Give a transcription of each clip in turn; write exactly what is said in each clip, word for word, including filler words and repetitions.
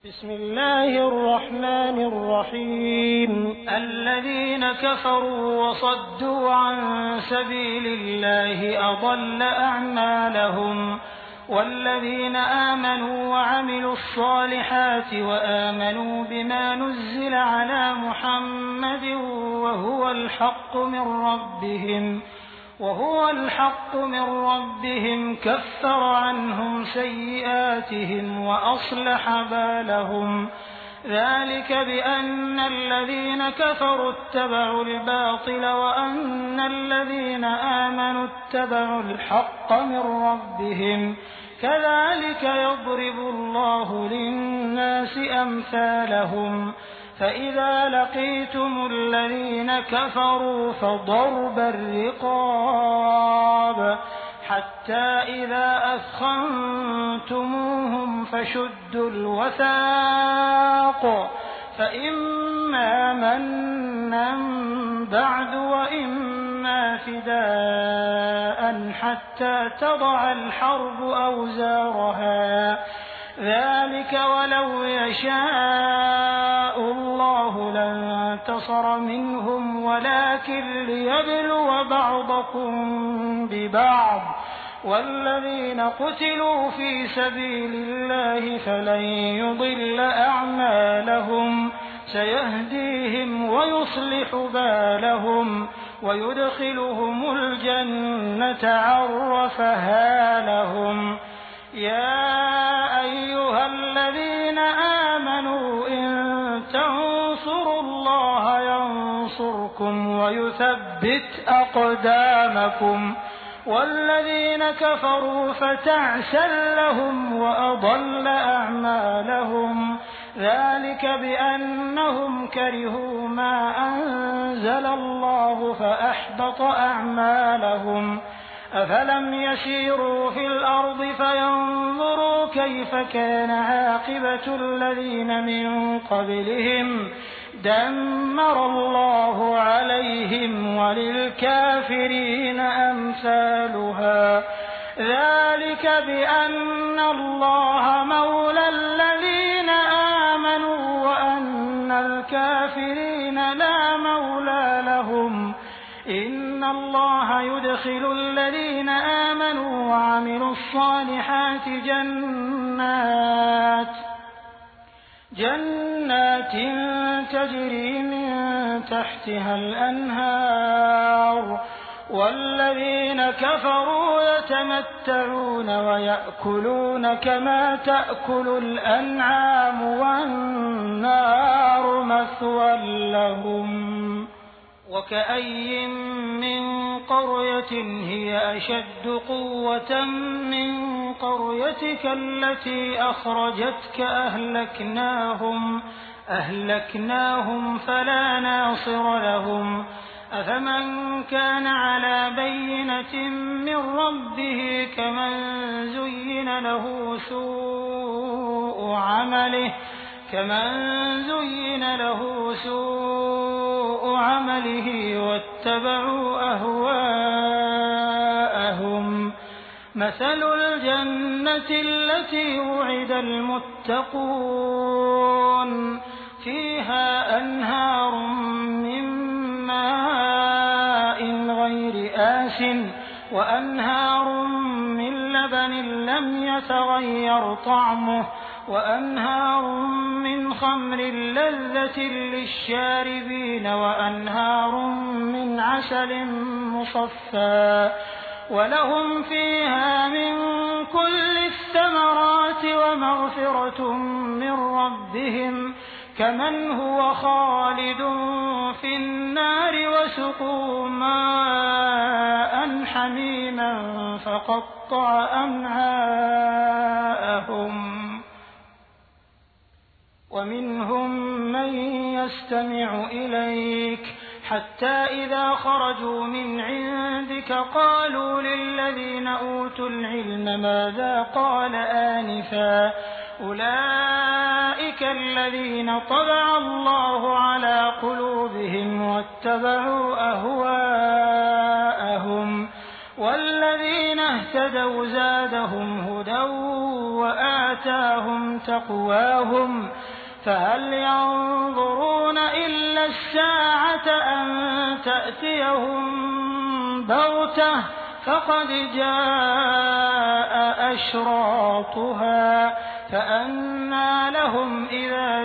بسم الله الرحمن الرحيم الذين كفروا وصدوا عن سبيل الله أضل أعمالهم والذين آمنوا وعملوا الصالحات وآمنوا بما نزل على محمد وهو الحق من ربهم وهو الحق من ربهم كفر عنهم سيئاتهم وأصلح بالهم ذلك بأن الذين كفروا اتبعوا الباطل وأن الذين آمنوا اتبعوا الحق من ربهم كذلك يضرب الله للناس أمثالهم فإذا لقيتم الذين كفروا فضرب الرقاب حتى إذا أثخنتموهم فشدوا الوثاق فإما منا بعد وإما فداء حتى تضع الحرب أوزارها ذلك ولو يشاء الله لانتصر منهم ولكن ليبلو بعضكم ببعض والذين قتلوا في سبيل الله فلن يضل أعمالهم سيهديهم ويصلح بالهم ويدخلهم الجنة عرفها لهم يا أيها الذين آمنوا إن تنصروا الله ينصركم ويثبت أقدامكم والذين كفروا فتعسا لهم وأضل أعمالهم ذلك بأنهم كرهوا ما أنزل الله فأحبط أعمالهم أفلم يسيروا في الأرض فينظروا كيف كان عاقبة الذين من قبلهم دمر الله عليهم وللكافرين أمثالها ذلك بأن الله مولى الذين آمنوا وأن الكافرين لا مولى لهم إن الله يدخل الذين آمنوا وعملوا الصالحات جنات جنات تجري من تحتها الأنهار والذين كفروا يتمتعون ويأكلون كما تأكل الأنعام والنار مثوى لهم وكأي من قرية هي أشد قوة من قريتك التي أخرجتك أهلكناهم أهلكناهم فلا ناصر لهم أفمن كان على بينة من ربه كمن زين له سوء عمله كمن زين له سوء عمله واتبعوا أهواءهم مثل الجنة التي وعد المتقون فيها أنهار من ماء غير آسٍ وأنهار من لبن لم يتغير طعمه وأنهار من خمر لذة للشاربين وأنهار من عسل مصفى ولهم فيها من كل الثمرات ومغفرة من ربهم كمن هو خالد في النار وسقوا ماء حميما فقطع أمعاءهم ومنهم من يستمع إليك حتى إذا خرجوا من عندك قالوا للذين أوتوا العلم ماذا قال آنفا أولئك الذين طبع الله على قلوبهم واتبعوا أهواءهم والذين اهتدوا زادهم هدى وآتاهم تقواهم فهل ينظرون إلا الساعة أن تأتيهم بغتة فقد جاء أشراطها فأنى لهم إذا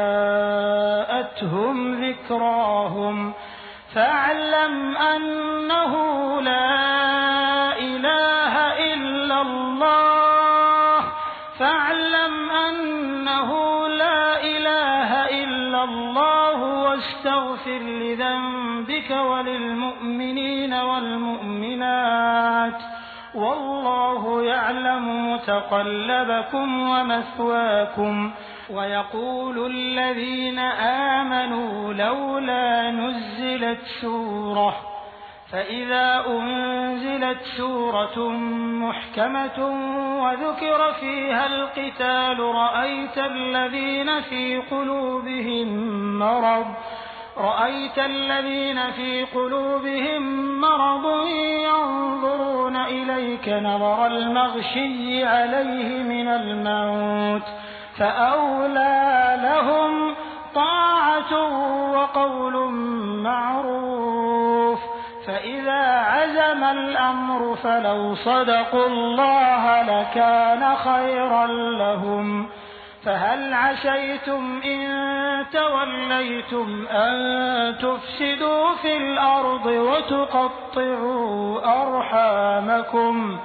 جاءتهم ذكراهم فاعلم أنه لا إله إلا الله فاعلم أنه لا إله إلا الله واستغفر لذنبك وللمؤمنين والمؤمنات والله يعلم متقلبكم ومثواكم ويقول الذين آمنوا لولا نزلت سورة فإذا أنزلت سورة محكمة وذكر فيها القتال رأيت الذين في قلوبهم مرض رأيت الذين في قلوبهم مرض ينظرون إليك نظر المغشي عليه من الموت فأولى لهم طاعة وقول معروف فإذا عزم الأمر فلو صدقوا الله لكان خيرا لهم فهل عسيتم إن توليتم أن تفسدوا في الأرض وتقطعوا أرحامكم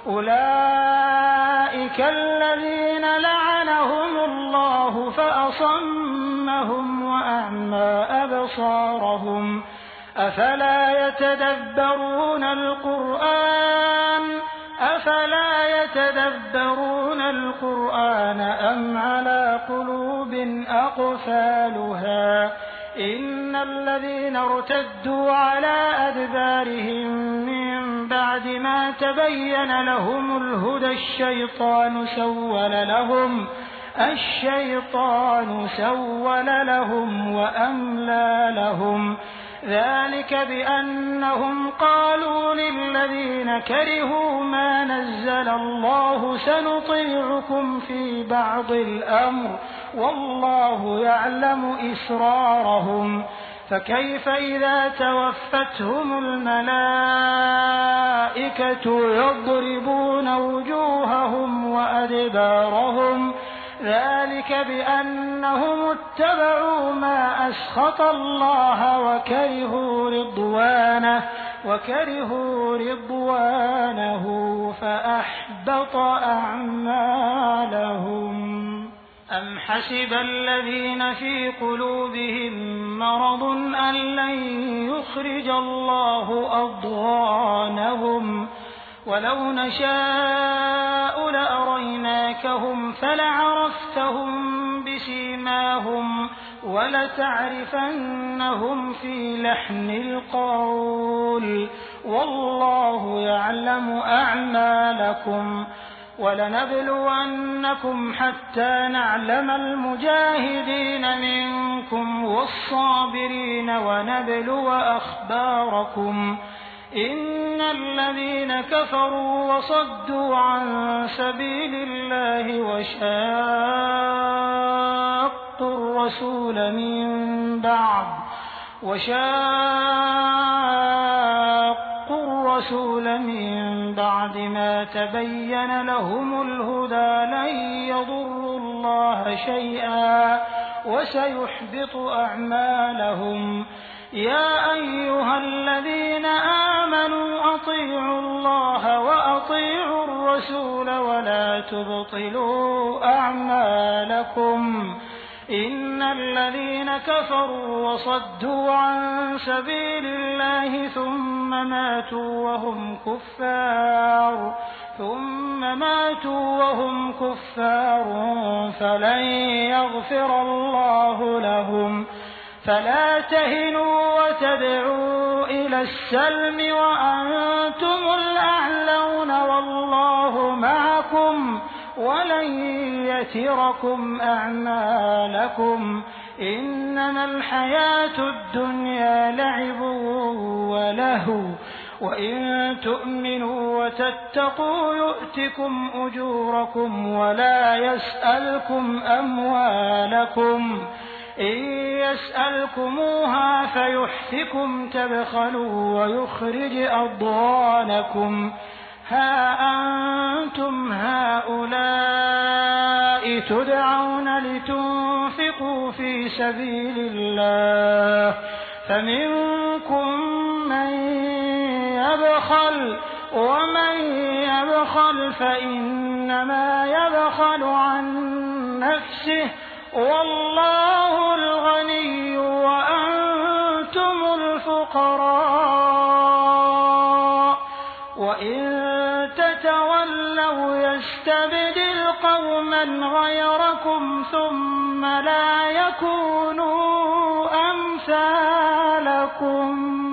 أولئك الذين لعنهم الله فأصمهم وأعمى أبصارهم أفلا يتدبرون القرآن أفلا يتدبرون القرآن أم على قلوب أقفالها إن الذين ارتدوا على أدبارهم من بعد ما تبين لهم الهدى الشيطان سول لهم الشيطان سول لهم وأملى لهم ذلك بأنهم قالوا للذين كرهوا ما نزل الله سنطيعكم في بعض الأمر والله يعلم إسرارهم فكيف إذا توفتهم الملائكة يضربون وجوههم وأدبارهم ذلك بأنهم اتبعوا ما أسخط الله وكرهوا رضوانه وكرهوا رضوانه فأحبط أعمالهم أم حسب الذين في قلوبهم مرض أن لن يخرج الله أضغانهم ولو نشاء لأريناكهم فلعرفتهم بسيماهم ولتعرفنهم في لحن القول والله يعلم أعمالكم ولنبلونكم حتى نعلم المجاهدين منكم والصابرين ونبلو أخباركم إن الذين كفروا وصدوا عن سبيل الله وشاقوا الرسول من بعد وشاقوا الرسول من بعد ما تبين لهم الهدى لن يضروا الله شيئا وسيحبط أعمالهم يا أيها الذين آمنوا أطيعوا الله وأطيعوا الرسول ولا تبطلوا أعمالكم إن الذين كفروا وصدوا عن سبيل الله ثم ماتوا وهم كفار ثم ماتوا وهم كفار فلن يغفر الله لهم فلا تهنوا وتدعوا إلى السلم وأنتم الأعلون والله معكم ولن يتركم أعمالكم إنما الحياة الدنيا لعب ولهو وإن تؤمنوا وتتقوا يؤتكم أجوركم ولا يسألكم أموالكم إن يسألكموها فيحفكم تبخلوا ويخرج أضغانكم ها أنتم هؤلاء تدعون لتنفقوا في سبيل الله فمنكم من يبخل ومن يبخل فإنما يبخل عن نفسه والله الغني وأنتم الفقراء وإن تتولوا يستبدل قوما غيركم ثم لا يكونوا أمثالكم